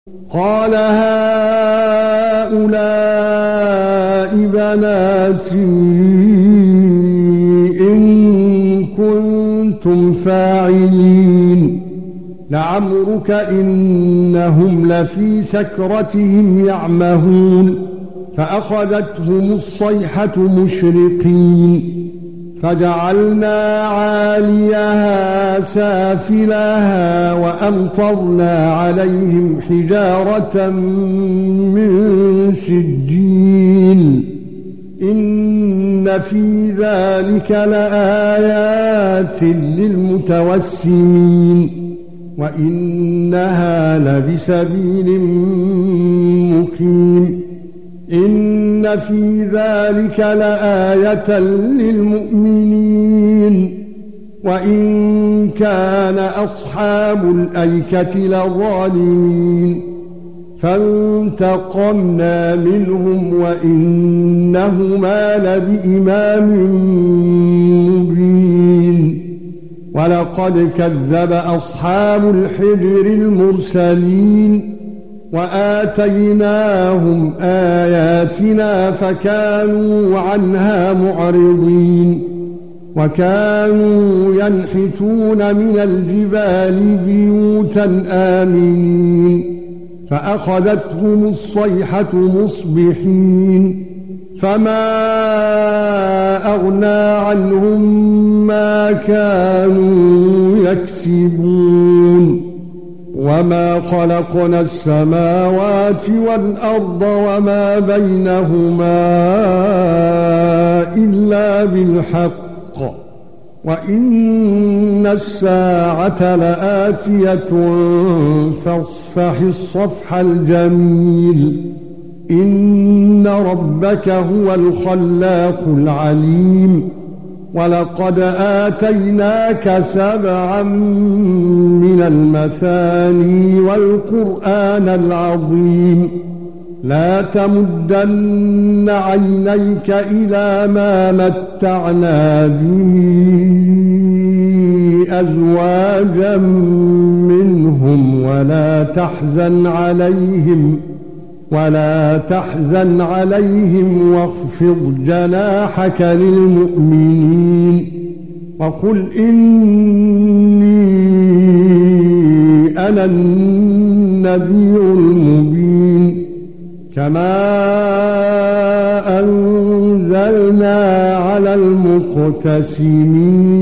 قال هؤلاء بناتي إن كنتم فاعلين لعمرك إنهم لفي سكرتهم يعمهون فأخذتهم الصيحة مشرقين فجعلنا عاليها سافلها وأمطرنا عليهم حجارة من سجيل إن في ذلك لآيات للمتوسمين وإنها لبسبيل مقيم إن في ذلك لآية للمؤمنين وإن كان أصحاب الأيكة لظالمين فانتقمنا منهم وإنهما لبإمام مبين ولقد كذب أصحاب الحجر المرسلين وآتيناهم آياتنا فكانوا عنها معرضين وكانوا ينحتون من الجبال بيوتا آمنين فأخذتهم الصيحة مصبحين فما أغنى عنهم ما كانوا يكسبون وما خلقنا السماوات والأرض وما بينهما إلا بالحق وإن الساعة لآتية فاصفح الصفح الجميل إن ربك هو الخلاق العليم ولقد آتيناك 7 من المثاني والقرآن العظيم لا تمدن عينيك إلى ما متعنا به أزواجا منهم ولا تحزن عليهم واخفض جناحك للمؤمنين وقل إني أنا النذير المبين كما أنزلنا على المقتسمين